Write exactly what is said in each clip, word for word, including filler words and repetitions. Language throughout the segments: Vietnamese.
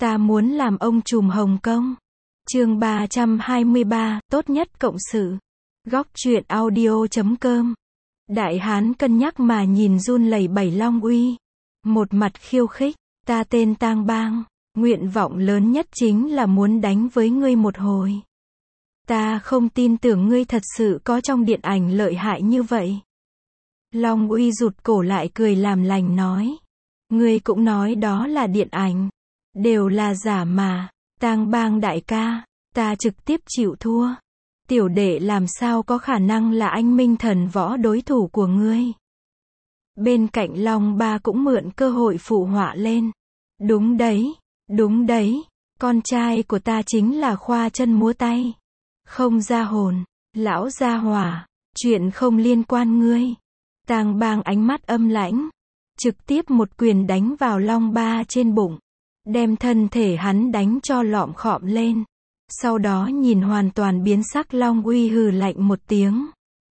Ta muốn làm ông trùm Hồng Kông. Chương ba trăm hai mươi ba, tốt nhất cộng sự. Góc truyện audio chấm com. Đại hán cân nhắc mà nhìn run lẩy bẩy Long Uy. Một mặt khiêu khích, ta tên Tang Bang, nguyện vọng lớn nhất chính là muốn đánh với ngươi một hồi. Ta không tin tưởng ngươi thật sự có trong điện ảnh lợi hại như vậy. Long Uy rụt cổ lại cười làm lành nói. Ngươi cũng nói đó là điện ảnh. Đều là giả mà. Tang Bang đại ca, ta trực tiếp chịu thua. Tiểu đệ làm sao có khả năng là anh minh thần võ đối thủ của ngươi. Bên cạnh Long Ba cũng mượn cơ hội phụ họa lên. Đúng đấy, đúng đấy, con trai của ta chính là khoa chân múa tay. Không ra hồn, lão gia hỏa, chuyện không liên quan ngươi. Tang Bang ánh mắt âm lãnh, trực tiếp một quyền đánh vào Long Ba trên bụng, đem thân thể hắn đánh cho lọm khọm lên. Sau đó nhìn hoàn toàn biến sắc Long Uy hừ lạnh một tiếng.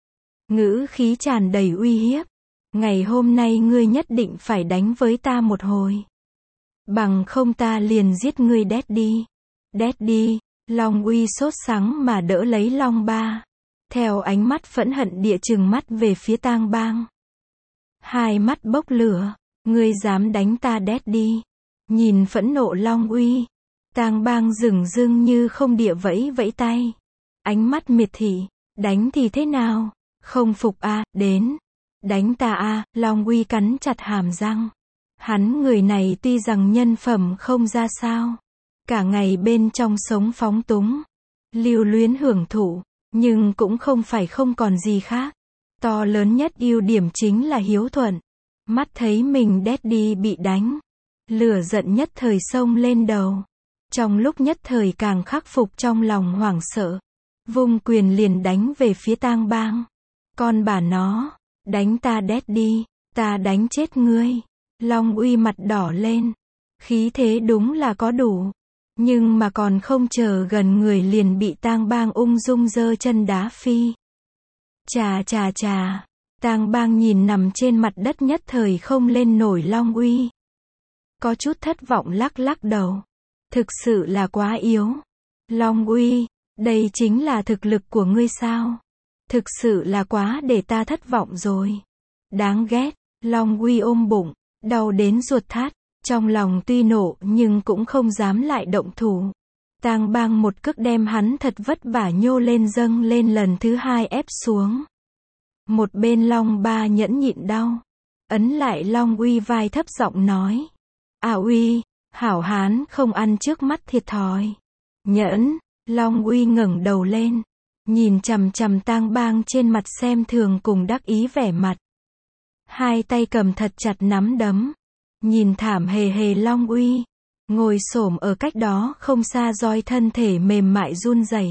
Ngữ khí tràn đầy uy hiếp. Ngày hôm nay ngươi nhất định phải đánh với ta một hồi. Bằng không ta liền giết ngươi đét đi. Đét đi, Long Uy sốt sắng mà đỡ lấy Long Ba. Theo ánh mắt phẫn hận địa chừng mắt về phía Tang Bang. Hai mắt bốc lửa, ngươi dám đánh ta đét đi. Nhìn phẫn nộ Long Uy, Tang Bang dửng dưng như không địa vẫy vẫy tay. Ánh mắt miệt thị, đánh thì thế nào? Không phục a, à, đến. Đánh ta a, à, Long Uy cắn chặt hàm răng. Hắn người này tuy rằng nhân phẩm không ra sao, cả ngày bên trong sống phóng túng, lưu luyến hưởng thụ, nhưng cũng không phải không còn gì khác. To lớn nhất ưu điểm chính là hiếu thuận. Mắt thấy mình Daddy bị đánh, lửa giận nhất thời xông lên đầu. Trong lúc nhất thời càng khắc phục trong lòng hoảng sợ, vung quyền liền đánh về phía Tang Bang. Con bà nó, đánh ta Daddy, ta đánh chết ngươi. Long Uy mặt đỏ lên, khí thế đúng là có đủ, nhưng mà còn không chờ gần người liền bị Tang Bang ung dung giơ chân đá phi. Chà chà chà, Tang Bang nhìn nằm trên mặt đất nhất thời không lên nổi Long Uy. Có chút thất vọng lắc lắc đầu. Thực sự là quá yếu. Long Uy, đây chính là thực lực của ngươi sao? Thực sự là quá để ta thất vọng rồi. Đáng ghét, Long Uy ôm bụng, đau đến ruột thắt, trong lòng tuy nộ nhưng cũng không dám lại động thủ. Tang Bang một cước đem hắn thật vất vả nhô lên dâng lên lần thứ hai ép xuống. Một bên Long Ba nhẫn nhịn đau, ấn lại Long Uy vai thấp giọng nói. À Uy, hảo hán không ăn trước mắt thiệt thòi. Nhẫn, Long Uy ngẩng đầu lên, nhìn chằm chằm Tang Bang trên mặt xem thường cùng đắc ý vẻ mặt. Hai tay cầm thật chặt nắm đấm, nhìn thảm hề hề Long Uy, ngồi xổm ở cách đó không xa roi thân thể mềm mại run rẩy.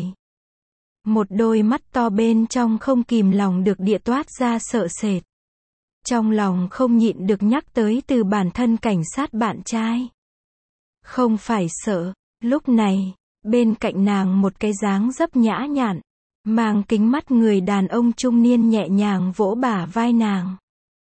Một đôi mắt to bên trong không kìm lòng được địa toát ra sợ sệt. Trong lòng không nhịn được nhắc tới từ bản thân cảnh sát bạn trai. Không phải sợ, lúc này, bên cạnh nàng một cái dáng dấp nhã nhặn, mang kính mắt người đàn ông trung niên nhẹ nhàng vỗ bả vai nàng.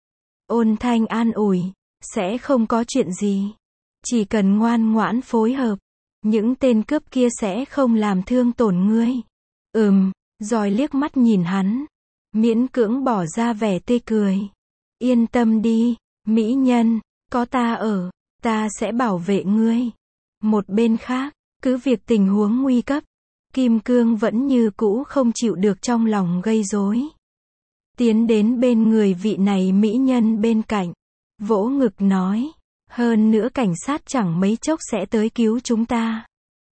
Ôn thanh an ủi, sẽ không có chuyện gì. Chỉ cần ngoan ngoãn phối hợp, những tên cướp kia sẽ không làm thương tổn ngươi. Ừm, rồi liếc mắt nhìn hắn, miễn cưỡng bỏ ra vẻ tươi cười. Yên tâm đi, mỹ nhân, có ta ở, ta sẽ bảo vệ ngươi. Một bên khác, cứ việc tình huống nguy cấp, Kim Cương vẫn như cũ không chịu được trong lòng gây rối. Tiến đến bên người vị này mỹ nhân bên cạnh, vỗ ngực nói, hơn nữa cảnh sát chẳng mấy chốc sẽ tới cứu chúng ta.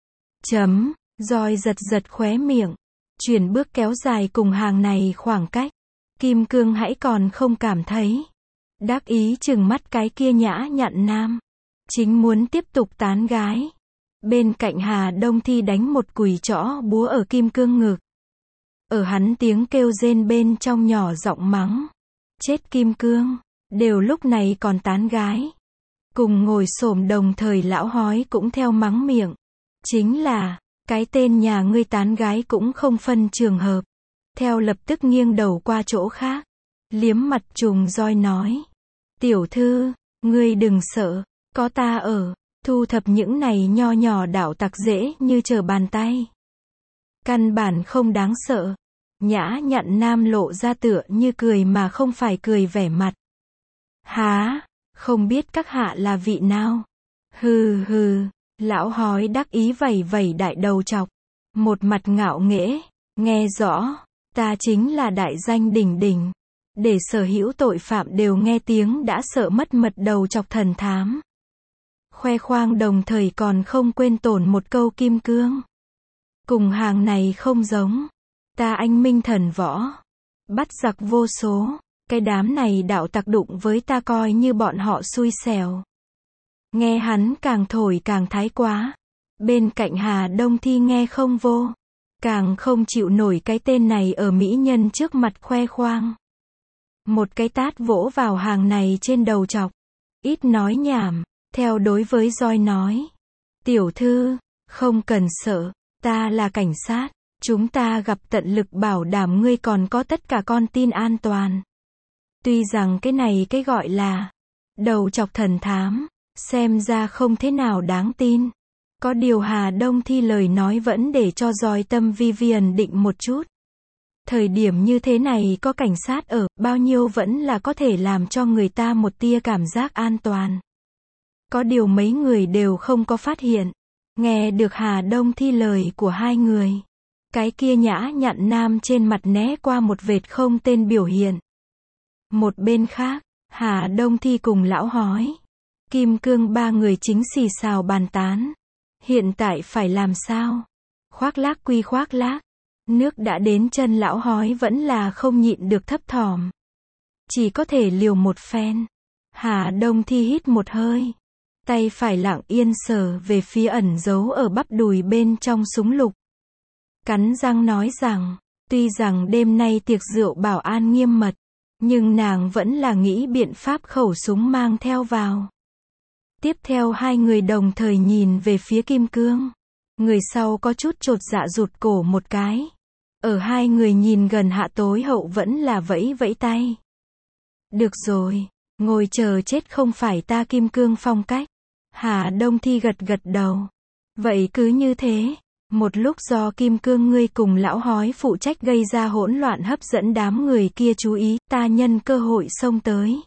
Chấm, roi giật giật khóe miệng, chuyển bước kéo dài cùng hàng này khoảng cách. Kim Cương hãy còn không cảm thấy. Đắc ý chừng mắt cái kia nhã nhặn nam. Chính muốn tiếp tục tán gái. Bên cạnh Hà Đông Thi đánh một quỳ trõ búa ở Kim Cương ngực. Ở hắn tiếng kêu rên bên trong nhỏ giọng mắng. Chết Kim Cương, đều lúc này còn tán gái. Cùng ngồi xổm đồng thời lão hói cũng theo mắng miệng. Chính là, cái tên nhà ngươi tán gái cũng không phân trường hợp. Theo lập tức nghiêng đầu qua chỗ khác. Liếm mặt trùng roi nói. Tiểu thư, ngươi đừng sợ, có ta ở. Thu thập những này nho nhỏ đạo tặc dễ như trở bàn tay. Căn bản không đáng sợ. Nhã Nhặn Nam lộ ra tựa như cười mà không phải cười vẻ mặt. Há, không biết các hạ là vị nào? Hừ hừ, lão hói đắc ý vẩy vẩy đại đầu chọc. Một mặt ngạo nghễ, nghe rõ, ta chính là đại danh đỉnh đỉnh. Để sở hữu tội phạm đều nghe tiếng đã sợ mất mật đầu chọc thần thám. Khoe khoang đồng thời còn không quên tổn một câu kim cương. Cùng hàng này không giống. Ta anh minh thần võ. Bắt giặc vô số. Cái đám này đạo tặc đụng với ta coi như bọn họ xui xẻo. Nghe hắn càng thổi càng thái quá. Bên cạnh Hà Đông Thi nghe không vô. Càng không chịu nổi cái tên này ở mỹ nhân trước mặt khoe khoang. Một cái tát vỗ vào hàng này trên đầu chọc. Ít nói nhảm. Theo đối với roi nói. Tiểu thư, không cần sợ. Ta là cảnh sát. Chúng ta gặp tận lực bảo đảm ngươi còn có tất cả con tin an toàn. Tuy rằng cái này cái gọi là đầu chọc thần thám, xem ra không thế nào đáng tin. Có điều Hà Đông Thi lời nói vẫn để cho roi tâm Vivian định một chút. Thời điểm như thế này có cảnh sát ở, bao nhiêu vẫn là có thể làm cho người ta một tia cảm giác an toàn. Có điều mấy người đều không có phát hiện. Nghe được Hà Đông Thi lời của hai người. Cái kia Nhã Nhặn Nam trên mặt né qua một vệt không tên biểu hiện. Một bên khác, Hà Đông Thi cùng lão hói. Kim Cương ba người chính xì xào bàn tán. Hiện tại phải làm sao? Khoác lác quy khoác lác. Nước đã đến chân lão hói vẫn là không nhịn được thấp thỏm. Chỉ có thể liều một phen. Hà Đông Thi hít một hơi. Tay phải lặng yên sờ về phía ẩn giấu ở bắp đùi bên trong súng lục. Cắn răng nói rằng, tuy rằng đêm nay tiệc rượu bảo an nghiêm mật, nhưng nàng vẫn là nghĩ biện pháp khẩu súng mang theo vào. Tiếp theo hai người đồng thời nhìn về phía Kim Cương. Người sau có chút chột dạ rụt cổ một cái. Ở hai người nhìn gần hạ tối hậu vẫn là vẫy vẫy tay. Được rồi, ngồi chờ chết không phải ta Kim Cương phong cách. Hà Đông Thi gật gật đầu. Vậy cứ như thế. Một lúc do Kim Cương ngươi cùng lão hói phụ trách gây ra hỗn loạn hấp dẫn đám người kia chú ý, ta nhân cơ hội xông tới.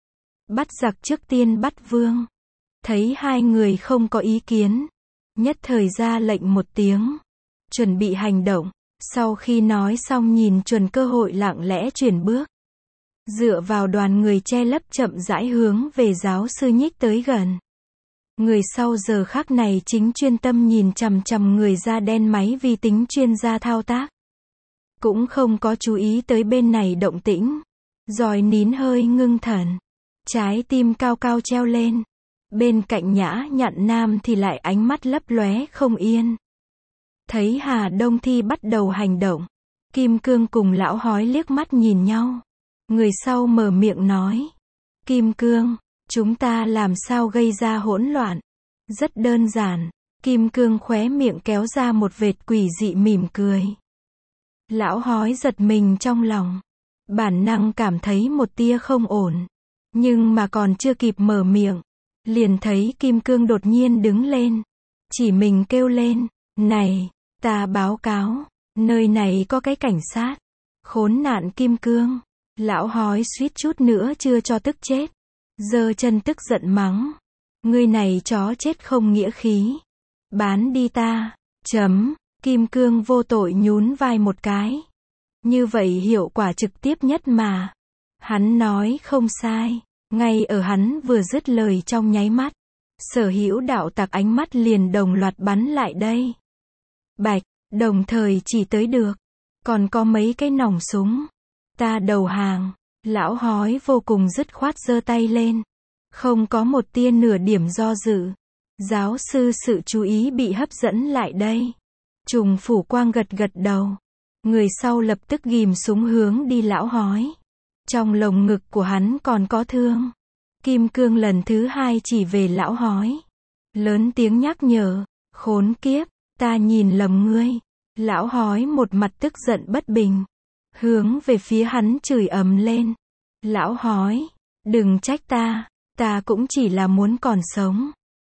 Bắt giặc trước tiên bắt vương. Thấy hai người không có ý kiến. Nhất thời ra lệnh một tiếng. Chuẩn bị hành động. Sau khi nói xong nhìn chuẩn cơ hội lặng lẽ chuyển bước. Dựa vào đoàn người che lấp chậm rãi hướng về giáo sư nhích tới gần. Người sau giờ khắc này chính chuyên tâm nhìn chằm chằm người da đen máy vi tính chuyên gia thao tác. Cũng không có chú ý tới bên này động tĩnh. Roi nín hơi ngưng thần. Trái tim cao cao treo lên. Bên cạnh Nhã Nhặn Nam thì lại ánh mắt lấp lóe không yên. Thấy Hà Đông Thi bắt đầu hành động. Kim Cương cùng lão hói liếc mắt nhìn nhau. Người sau mở miệng nói. Kim Cương, chúng ta làm sao gây ra hỗn loạn? Rất đơn giản. Kim Cương khóe miệng kéo ra một vệt quỷ dị mỉm cười. Lão hói giật mình trong lòng. Bản năng cảm thấy một tia không ổn. Nhưng mà còn chưa kịp mở miệng. Liền thấy Kim Cương đột nhiên đứng lên. Chỉ mình kêu lên. Này, ta báo cáo. Nơi này có cái cảnh sát. Khốn nạn Kim Cương. Lão hói suýt chút nữa chưa cho tức chết. Giơ chân tức giận mắng. Ngươi này chó chết không nghĩa khí. Bán đi ta. Chấm. Kim Cương vô tội nhún vai một cái. Như vậy hiệu quả trực tiếp nhất mà. Hắn nói không sai. Ngay ở hắn vừa dứt lời trong nháy mắt. Sở hữu đạo tặc ánh mắt liền đồng loạt bắn lại đây. Bạch, đồng thời chỉ tới được. Còn có mấy cái nòng súng. Ta đầu hàng. Lão hói vô cùng dứt khoát giơ tay lên. Không có một tia nửa điểm do dự. Giáo sư sự chú ý bị hấp dẫn lại đây. Trùng Phủ Quang gật gật đầu. Người sau lập tức ghim súng hướng đi lão hói. Trong lồng ngực của hắn còn có thương. Kim Cương lần thứ hai chỉ về lão hói. Lớn tiếng nhắc nhở. Khốn kiếp, ta nhìn lầm ngươi. Lão hói một mặt tức giận bất bình. Hướng về phía hắn chửi ầm lên. Lão hói, đừng trách ta. Ta cũng chỉ là muốn còn sống.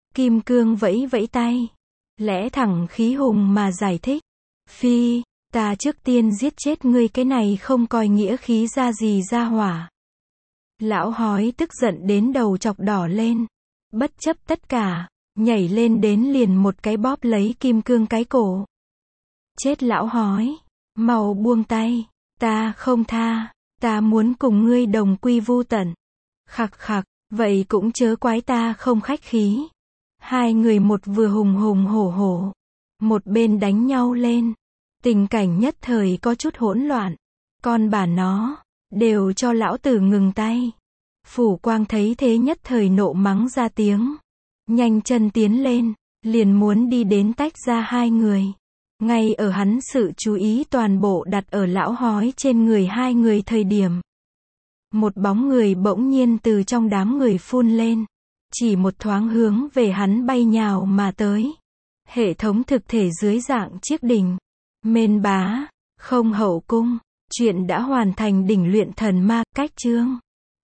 Kim Cương vẫy vẫy tay. Lẽ thẳng khí hùng mà giải thích. Phi, ta trước tiên giết chết ngươi cái này không coi nghĩa khí ra gì ra hỏa. Lão hói tức giận đến đầu chọc đỏ lên. Bất chấp tất cả, nhảy lên đến liền một cái bóp lấy Kim Cương cái cổ. Chết lão hói, mau buông tay, ta không tha, ta muốn cùng ngươi đồng quy vu tận. Khặc khặc, vậy cũng chớ quái ta không khách khí. Hai người một vừa hùng hùng hổ hổ, một bên đánh nhau lên. Tình cảnh nhất thời có chút hỗn loạn. Con bà nó, đều cho lão tử ngừng tay. Phủ Quang thấy thế nhất thời nộ mắng ra tiếng. Nhanh chân tiến lên, liền muốn đi đến tách ra hai người. Ngay ở hắn sự chú ý toàn bộ đặt ở lão hói trên người hai người thời điểm. Một bóng người bỗng nhiên từ trong đám người phun lên. Chỉ một thoáng hướng về hắn bay nhào mà tới. Hệ thống thực thể dưới dạng chiếc đỉnh. Mên bá, không hậu cung. Chuyện đã hoàn thành đỉnh luyện thần ma, cách chương.